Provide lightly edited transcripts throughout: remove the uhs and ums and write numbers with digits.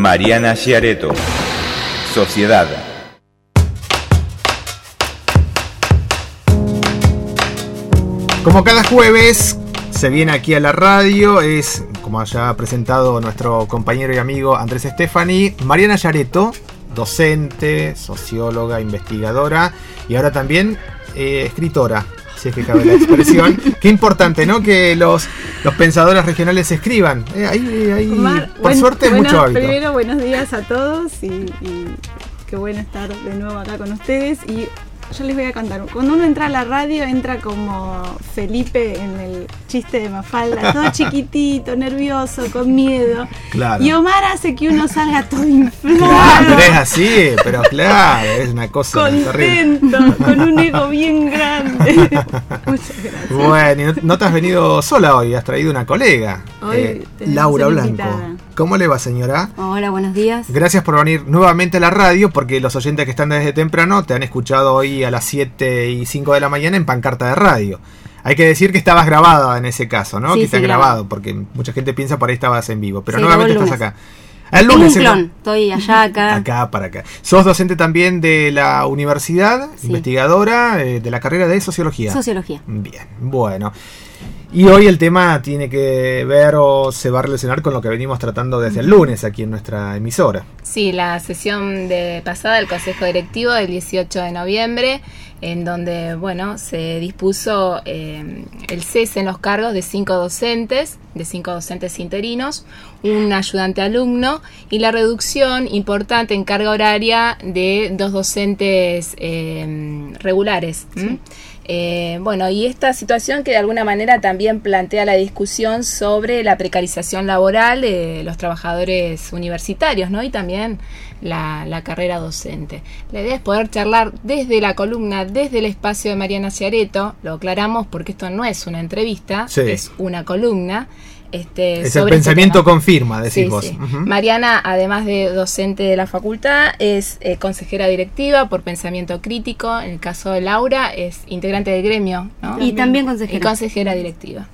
Mariana Sciaretto, Sociedad. Como cada jueves se viene aquí a la radio, es, como ya ha presentado nuestro compañero y amigo Andrés Stefani, Mariana Sciaretto, docente, socióloga, investigadora y ahora también escritora, si es que cabe la expresión. Qué importante, ¿no? Que los pensadores regionales escriban. Omar, por suerte, mucho hábito. Primero, buenos días a todos y qué bueno estar de nuevo acá con ustedes. Y yo les voy a contar. Cuando uno entra a la radio, entra como Felipe en el chiste de Mafalda, todo chiquitito, nervioso, con miedo. Claro. Y Omar hace que uno salga todo inflado. Claro, pero es así, pero claro, es una cosa terrible. Contento, con un ego bien grande. Muchas gracias. Bueno, y no te has venido sola hoy, has traído una colega, Hoy Laura una Blanco. invitada. ¿Cómo le va, señora? Hola, buenos días. Gracias por venir nuevamente a la radio, porque los oyentes que están desde temprano te han escuchado hoy a las 7:05 de la mañana en Pancarta de Radio. Hay que decir que estabas grabada en ese caso, ¿no? Sí, que te has sí, grabado, porque mucha gente piensa por ahí estabas en vivo, pero Sí, nuevamente grabo el estás lunes. acá. El lunes, Tengo un clon, estoy allá, acá. Acá para acá. Sos docente también de la universidad, Sí. investigadora de la carrera de Sociología. Sociología. Bien, bueno. Y hoy el tema tiene que ver o se va a relacionar con lo que venimos tratando desde el lunes aquí en nuestra emisora. Sí, la sesión pasada del Consejo Directivo del 18 de noviembre, en donde, bueno, se dispuso el cese en los cargos de 5 docentes interinos, un ayudante alumno y la reducción importante en carga horaria de 2 docentes regulares. Sí. Bueno, y esta situación que de alguna manera también plantea la discusión sobre la precarización laboral de los trabajadores universitarios, ¿no? Y también la carrera docente. La idea es poder charlar desde la columna, desde el espacio de Mariana Sciaretto. Lo aclaramos porque esto no es una entrevista, Sí. es una columna. Es el pensamiento tema. confirma, decís Sí, vos. sí. Ujú. Mariana, además de docente de la facultad, es consejera directiva por pensamiento crítico. En el caso de Laura, es integrante del gremio, ¿no? Y también Y consejera. consejera directiva.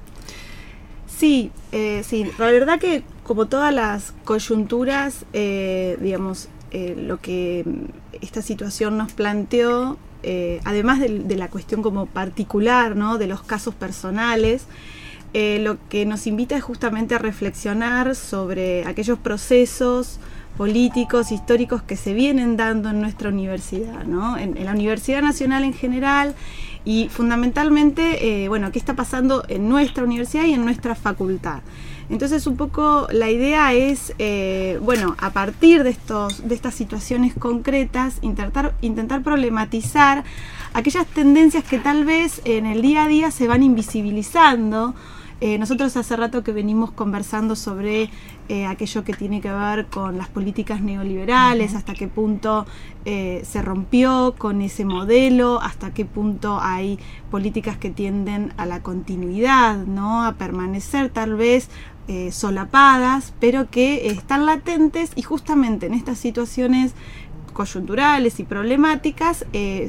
Sí, sí, la verdad que como todas las coyunturas, digamos, lo que esta situación nos planteó, además de la cuestión como particular, ¿no? De los casos personales, lo que nos invita es justamente a reflexionar sobre aquellos procesos políticos, históricos que se vienen dando en nuestra universidad, ¿no? En la Universidad Nacional en general y fundamentalmente, bueno, qué está pasando en nuestra universidad y en nuestra facultad. Entonces, un poco la idea es, bueno, a partir de estas situaciones concretas, intentar problematizar aquellas tendencias que tal vez en el día a día se van invisibilizando. Nosotros hace rato que venimos conversando sobre aquello que tiene que ver con las políticas neoliberales, hasta qué punto se rompió con ese modelo, hasta qué punto hay políticas que tienden a la continuidad, ¿no? A permanecer tal vez solapadas, pero que están latentes y justamente en estas situaciones coyunturales y problemáticas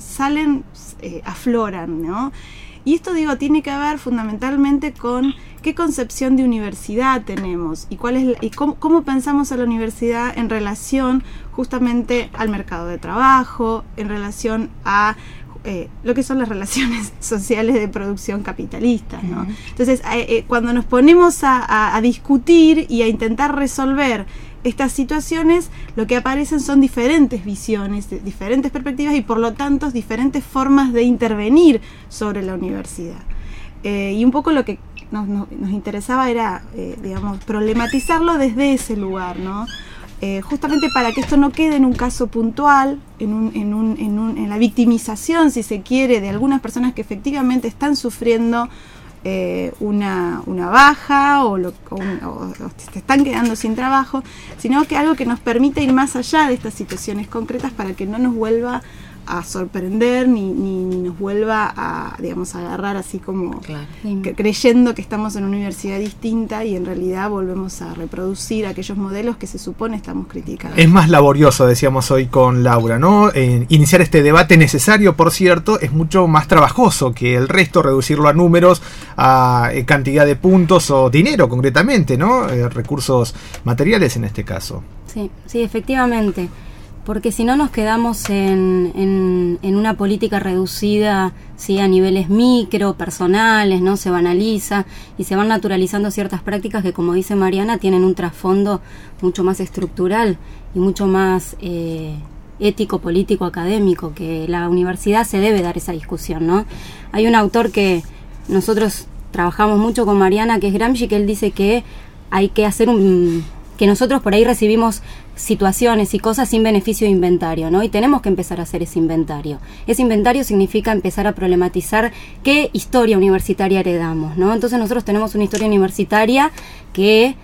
afloran, ¿no? Y esto, digo, tiene que ver fundamentalmente con qué concepción de universidad tenemos y cómo pensamos a la universidad en relación justamente al mercado de trabajo, en relación a lo que son las relaciones sociales de producción capitalistas, ¿no? Uh-huh. Entonces, cuando nos ponemos a discutir y a intentar resolver estas situaciones, lo que aparecen son diferentes visiones, diferentes perspectivas y por lo tanto diferentes formas de intervenir sobre la universidad. Y un poco lo que nos interesaba era, digamos, problematizarlo desde ese lugar, ¿no? Justamente para que esto no quede en un caso puntual, en la victimización, si se quiere, de algunas personas que efectivamente están sufriendo una baja o se están quedando sin trabajo, sino que algo que nos permita ir más allá de estas situaciones concretas para que no nos vuelva a sorprender ni nos vuelva a, digamos, a agarrar así como creyendo que estamos en una universidad distinta y en realidad volvemos a reproducir aquellos modelos que se supone estamos criticando. Es más laborioso, decíamos hoy con Laura, ¿no? Iniciar este debate necesario, por cierto, es mucho más trabajoso que el resto, reducirlo a números, a cantidad de puntos o dinero concretamente, ¿no? Recursos materiales en este caso. Sí, efectivamente. Porque si no nos quedamos en una política reducida, ¿sí?, a niveles micro, personales, ¿no? Se banaliza y se van naturalizando ciertas prácticas que, como dice Mariana, tienen un trasfondo mucho más estructural y mucho más ético, político, académico, que la universidad se debe dar esa discusión, ¿no? Hay un autor que nosotros trabajamos mucho con Mariana, que es Gramsci, que él dice que hay que hacer que nosotros por ahí recibimos situaciones y cosas sin beneficio de inventario, ¿no? Y tenemos que empezar a hacer ese inventario. Ese inventario significa empezar a problematizar qué historia universitaria heredamos, ¿no? Entonces nosotros tenemos una historia universitaria que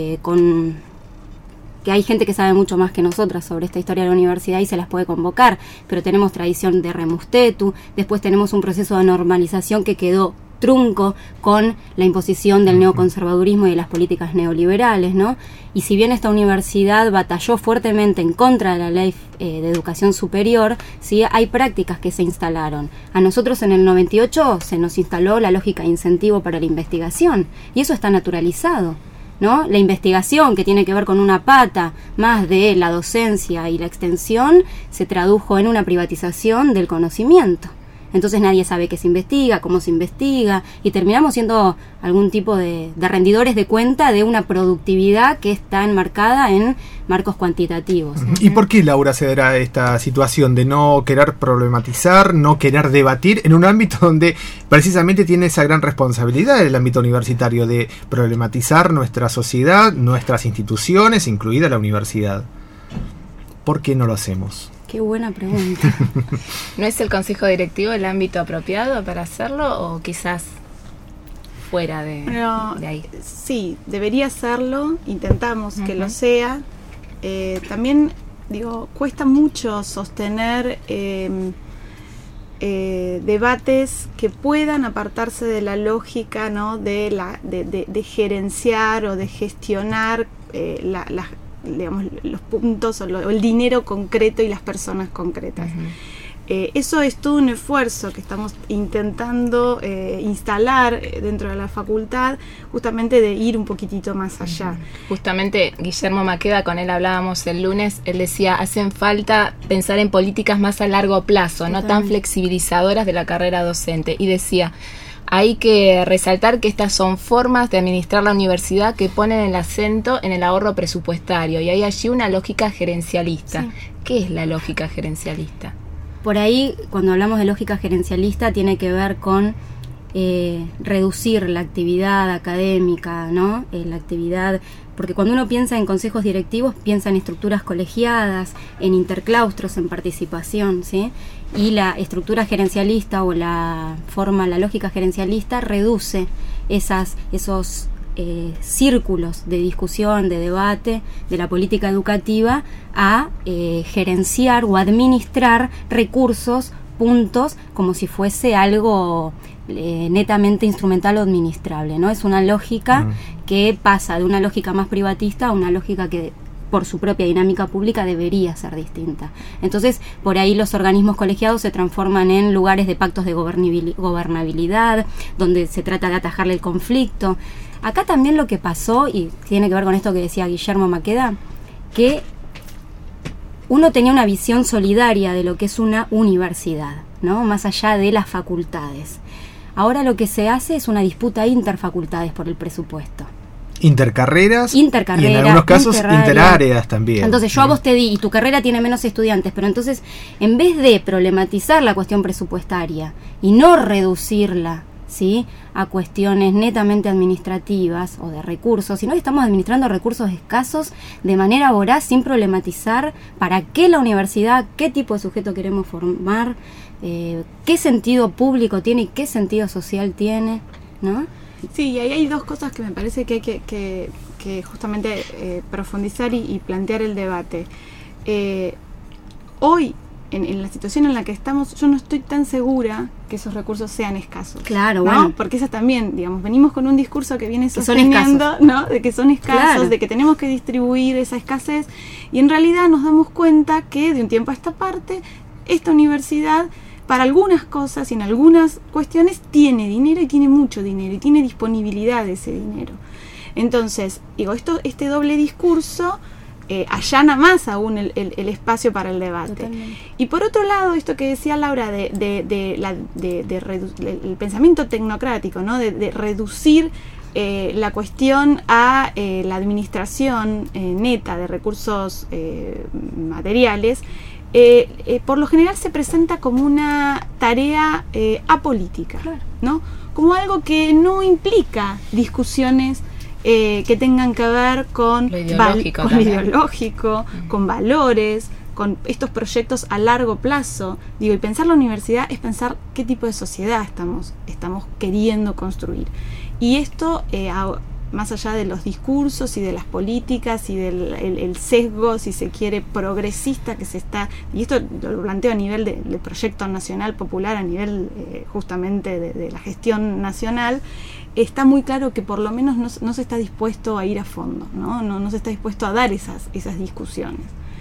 hay gente que sabe mucho más que nosotras sobre esta historia de la universidad y se las puede convocar, pero tenemos tradición de Remustetu, después tenemos un proceso de normalización que quedó trunco con la imposición del neoconservadurismo y de las políticas neoliberales, ¿no? Y si bien esta universidad batalló fuertemente en contra de la ley de educación superior, sí, hay prácticas que se instalaron. A nosotros en el 98 se nos instaló la lógica de incentivo para la investigación, y eso está naturalizado, ¿no? La investigación, que tiene que ver con una pata más de la docencia y la extensión, se tradujo en una privatización del conocimiento. Entonces nadie sabe qué se investiga, cómo se investiga, y terminamos siendo algún tipo de rendidores de cuenta de una productividad que está enmarcada en marcos cuantitativos. ¿Y por qué, Laura, se dará esta situación de no querer problematizar, no querer debatir en un ámbito donde precisamente tiene esa gran responsabilidad el ámbito universitario de problematizar nuestra sociedad, nuestras instituciones, incluida la universidad? ¿Por qué no lo hacemos? Qué buena pregunta. ¿No es el consejo directivo el ámbito apropiado para hacerlo o quizás fuera de ahí? Sí, debería serlo, intentamos que lo sea. También, cuesta mucho sostener debates que puedan apartarse de la lógica, ¿no?, de gerenciar o de gestionar digamos, los puntos o el dinero concreto y las personas concretas. Eso es todo un esfuerzo que estamos intentando instalar dentro de la facultad, justamente de ir un poquitito más allá. Justamente Guillermo Maqueda, con él hablábamos el lunes, él decía, hacen falta pensar en políticas más a largo plazo, no tan flexibilizadoras de la carrera docente, y decía, hay que resaltar que estas son formas de administrar la universidad que ponen el acento en el ahorro presupuestario, y hay allí una lógica gerencialista. Sí. ¿Qué es la lógica gerencialista? Por ahí, cuando hablamos de lógica gerencialista, tiene que ver con reducir la actividad académica, ¿no? La actividad, porque cuando uno piensa en consejos directivos, piensa en estructuras colegiadas, en interclaustros, en participación, ¿sí? Y la estructura gerencialista o la lógica gerencialista reduce esos círculos de discusión, de debate, de la política educativa a gerenciar o administrar recursos, puntos, como si fuese algo netamente instrumental o administrable, ¿no? Es una lógica que pasa de una lógica más privatista a una lógica que por su propia dinámica pública debería ser distinta. Entonces, por ahí los organismos colegiados se transforman en lugares de pactos de gobernabilidad, donde se trata de atajarle el conflicto. Acá también lo que pasó, y tiene que ver con esto que decía Guillermo Maqueda, que uno tenía una visión solidaria de lo que es una universidad, ¿no? Más allá de las facultades. Ahora lo que se hace es una disputa interfacultades por el presupuesto. Intercarreras y en algunos casos interáreas también. Entonces yo a vos te di y tu carrera tiene menos estudiantes, pero entonces en vez de problematizar la cuestión presupuestaria y no reducirla, ¿sí?, a cuestiones netamente administrativas o de recursos, sino que estamos administrando recursos escasos de manera voraz sin problematizar para qué la universidad, qué tipo de sujeto queremos formar, qué sentido público tiene y qué sentido social tiene, ¿no? Sí, y ahí hay dos cosas que me parece que hay que justamente profundizar y plantear el debate. Hoy en la situación en la que estamos, yo no estoy tan segura que esos recursos sean escasos. Claro, ¿no? bueno. Porque esa también, digamos, venimos con un discurso que viene Que son sosteniendo, escasos. ¿no? De que son escasos, Claro. de que tenemos que distribuir esa escasez, y en realidad nos damos cuenta que de un tiempo a esta parte, esta universidad, para algunas cosas y en algunas cuestiones, tiene dinero y tiene mucho dinero y tiene disponibilidad de ese dinero. Entonces, digo, este doble discurso allana más aún el espacio para el debate. Totalmente. Y por otro lado, esto que decía Laura del pensamiento tecnocrático, ¿no? de reducir la cuestión a la administración neta de recursos materiales, por lo general se presenta como una tarea apolítica, Claro. ¿no? Como algo que no implica discusiones que tengan que ver con Lo ideológico con lo también. ideológico, con valores, con estos proyectos a largo plazo. Digo, y pensar la universidad es pensar qué tipo de sociedad estamos queriendo construir. Y esto, más allá de los discursos y de las políticas y del el sesgo, si se quiere, progresista que se está, y esto lo planteo a nivel del proyecto nacional popular, a nivel justamente de la gestión nacional, está muy claro que por lo menos no se está dispuesto a ir a fondo, no se está dispuesto a dar esas discusiones.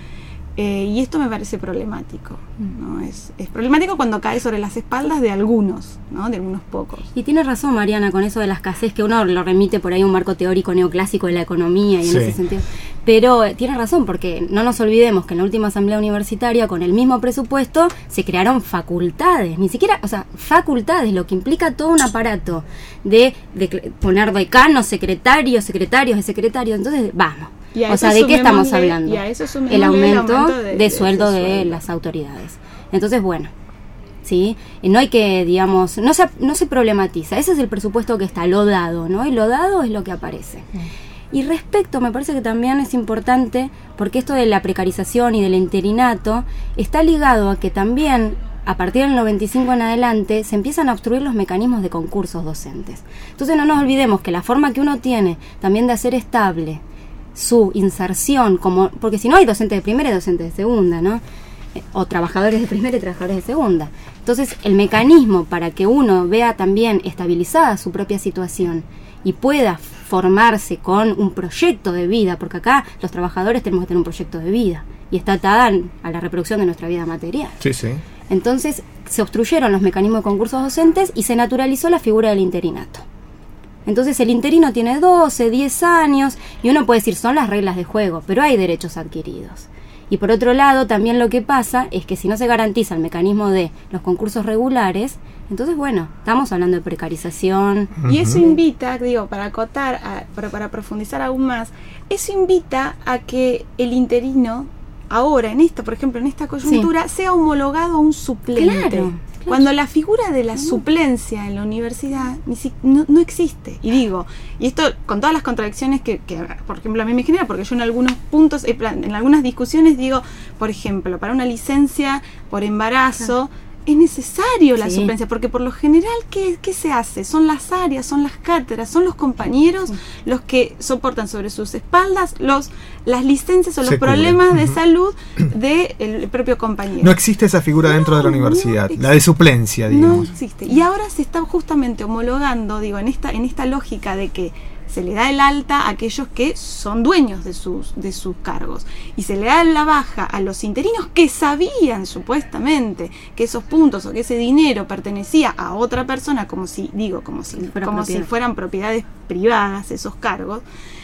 Y esto me parece problemático, ¿no? Es problemático cuando cae sobre las espaldas de algunos, ¿no? De algunos pocos. Y tiene razón Mariana con eso de la escasez, que uno lo remite por ahí a un marco teórico neoclásico de la economía y Sí. en ese sentido. Pero tiene razón, porque no nos olvidemos que en la última asamblea universitaria, con el mismo presupuesto, se crearon facultades, ni siquiera, o sea, facultades, lo que implica todo un aparato de poner decanos, secretarios de secretarios. Entonces, vamos. Y a O eso sea, ¿de qué estamos sumémosle- hablando? y a eso sumémosle El aumento de ese sueldo de las autoridades. Entonces, bueno, ¿sí? No hay que, digamos, no se problematiza. Ese es el presupuesto que está, lo dado, ¿no? Y lo dado es lo que aparece. Y respecto, me parece que también es importante, porque esto de la precarización y del interinato está ligado a que también, a partir del 95 en adelante, se empiezan a obstruir los mecanismos de concursos docentes. Entonces no nos olvidemos que la forma que uno tiene también de hacer estable su inserción, porque si no hay docentes de primera y docentes de segunda, ¿no? O trabajadores de primera y trabajadores de segunda. Entonces, el mecanismo para que uno vea también estabilizada su propia situación y pueda formarse con un proyecto de vida, porque acá los trabajadores tenemos que tener un proyecto de vida y está atada a la reproducción de nuestra vida material. Sí, sí. Entonces, se obstruyeron los mecanismos de concursos docentes y se naturalizó la figura del interinato. Entonces el interino tiene 12, 10 años y uno puede decir son las reglas de juego, pero hay derechos adquiridos. Y por otro lado, también lo que pasa es que si no se garantiza el mecanismo de los concursos regulares, entonces bueno, estamos hablando de precarización. Y eso invita, digo, para acotar, para profundizar aún más, eso invita a que el interino, ahora, por ejemplo, en esta coyuntura, sea homologado a un suplente. Claro. Cuando la figura de la suplencia en la universidad no existe. Y digo, y esto con todas las contradicciones que por ejemplo, a mí me genera, porque yo en algunos puntos, en algunas discusiones digo, por ejemplo, para una licencia por embarazo, es necesario la Sí. suplencia, porque por lo general, ¿qué se hace? Son las áreas, son las cátedras, son los compañeros los que soportan sobre sus espaldas las licencias o los Se cubren. problemas de Ujú. salud del propio compañero. No existe esa figura dentro de la universidad, no la de suplencia, No digamos. existe. Y ahora se está justamente homologando, digo, en esta lógica de que se le da el alta a aquellos que son dueños de sus cargos y se le da la baja a los interinos que sabían supuestamente que esos puntos o que ese dinero pertenecía a otra persona, como si fueran propiedades privadas esos cargos.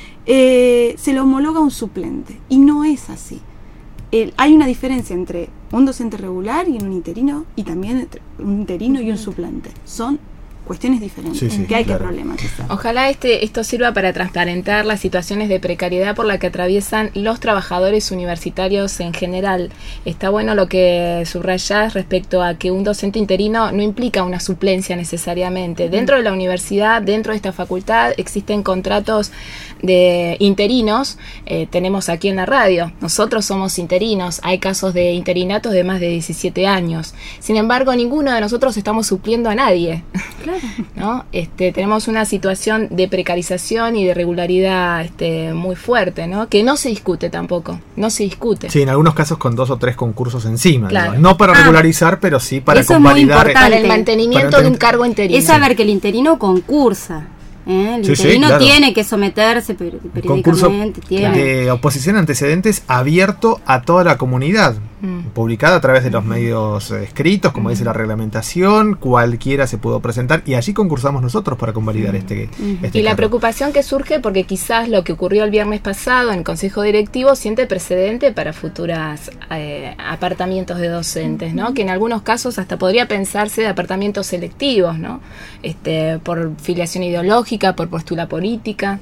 Se le homologa a un suplente y no es así. Hay una diferencia entre un docente regular y un interino, y también entre un interino y un suplente. Son cuestiones diferentes Sí, sí, que hay claro. que problematizar. Ojalá esto sirva para transparentar las situaciones de precariedad por la que atraviesan los trabajadores universitarios en general. Está bueno lo que subrayás respecto a que un docente interino no implica una suplencia necesariamente. Dentro de la universidad, dentro de esta facultad, existen contratos de interinos. Tenemos aquí en la radio, nosotros somos interinos, hay casos de interinatos de más de 17 años. Sin embargo, ninguno de nosotros estamos supliendo a nadie. Claro. ¿no? Tenemos una situación de precarización y de irregularidad muy fuerte, ¿no? Que no se discute tampoco, no se discute. Sí, en algunos casos con 2 o 3 concursos encima. Claro. No para regularizar, pero sí para eso convalidar. Es muy importante. Para el mantenimiento de un cargo interino. Es saber que el interino concursa. El Sí, interino claro. tiene que someterse periódicamente. Concurso tiene. de oposición a antecedentes abierto a toda la comunidad, publicado a través de los medios escritos, como dice la reglamentación, cualquiera se pudo presentar y allí concursamos nosotros para convalidar este Y la cargo. preocupación que surge porque quizás lo que ocurrió el viernes pasado en el Consejo Directivo siente precedente para futuras apartamientos de docentes, ¿no? Que en algunos casos hasta podría pensarse de apartamientos selectivos, ¿no? Por filiación ideológica, por postura política.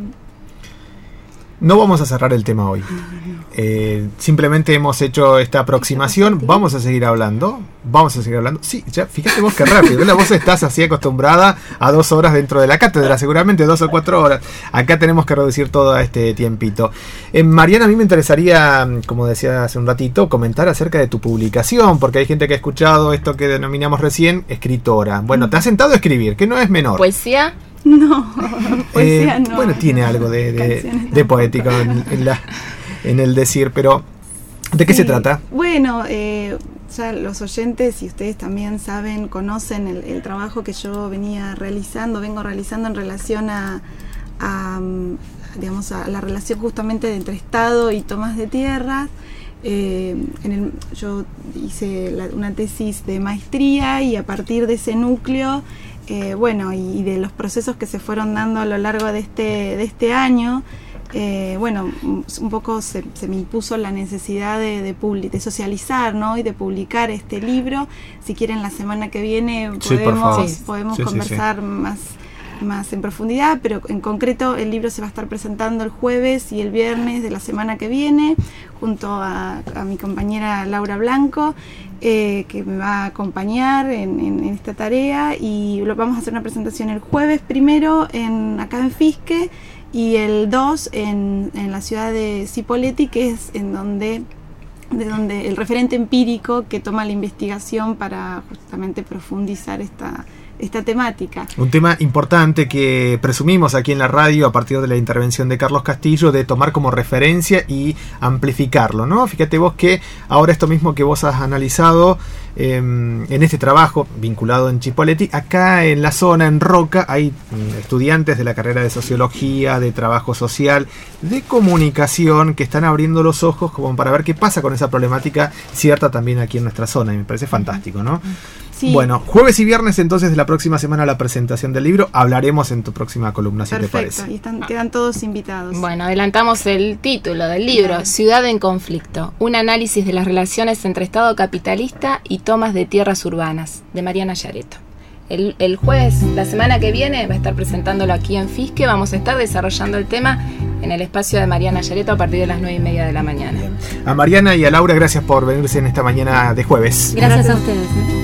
No vamos a cerrar el tema hoy. Simplemente hemos hecho esta aproximación. Vamos a seguir hablando. Sí, ya fíjate vos qué rápido. Vos estás así acostumbrada a 2 horas dentro de la cátedra, seguramente 2 o 4 horas. Acá tenemos que reducir todo este tiempito. Mariana, a mí me interesaría, como decía hace un ratito, comentar acerca de tu publicación, porque hay gente que ha escuchado esto que denominamos recién escritora. Bueno, te has sentado a escribir, que no es menor. ¿Poesía? No, poesía no. Bueno, tiene algo de poético en el decir, pero ¿de qué se trata? Bueno, ya los oyentes y ustedes también saben, conocen el trabajo que yo vengo realizando en relación a la relación justamente entre Estado y tomas de tierras. Yo hice una tesis de maestría y a partir de ese núcleo, y de los procesos que se fueron dando a lo largo de este año, un poco se me impuso la necesidad de socializar, ¿no? Y de publicar este libro. Si quieren, la semana que viene podemos conversar más en profundidad, pero en concreto el libro se va a estar presentando el jueves y el viernes de la semana que viene junto a mi compañera Laura Blanco, que me va a acompañar en esta tarea, y vamos a hacer una presentación el jueves primero acá en Fisque y el 2 en la ciudad de Cipolletti, que es de donde el referente empírico que toma la investigación para justamente profundizar esta temática. Un tema importante que presumimos aquí en la radio a partir de la intervención de Carlos Castillo, de tomar como referencia y amplificarlo, ¿no? Fíjate vos que ahora esto mismo que vos has analizado en este trabajo vinculado en Cipolletti, acá en la zona, en Roca, hay estudiantes de la carrera de Sociología, de Trabajo Social, de Comunicación, que están abriendo los ojos como para ver qué pasa con esa problemática cierta también aquí en nuestra zona, y me parece fantástico, ¿no? Sí. Bueno, jueves y viernes entonces de la próxima semana la presentación del libro. Hablaremos en tu próxima columna, si Perfecto, te parece. y quedan todos invitados. Bueno, adelantamos el título del libro, Claro. Ciudad en conflicto, un análisis de las relaciones entre Estado capitalista y tomas de tierras urbanas, de Mariana Yareto. El jueves, la semana que viene, va a estar presentándolo aquí en Fisque. Vamos a estar desarrollando el tema en el espacio de Mariana Yareto a partir de las 9:30 de la mañana. A Mariana y a Laura, gracias por venirse en esta mañana de jueves. Gracias a ustedes.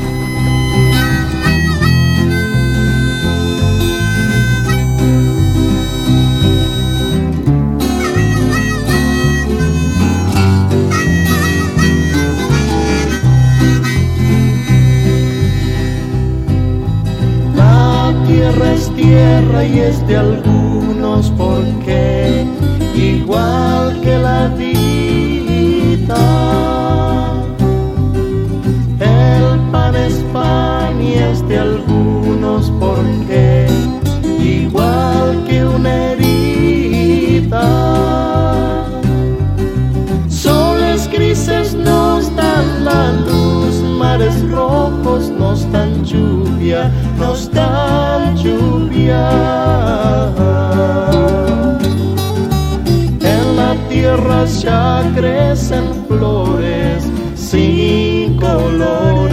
Tierra es tierra y es de algunos, porque igual que la vida, el pan es pan y es de algunos, porque igual que una herida, soles grises nos dan la luz, mares rojos nos dan lluvia, nos dan lluvia. En la tierra ya crecen flores sin color.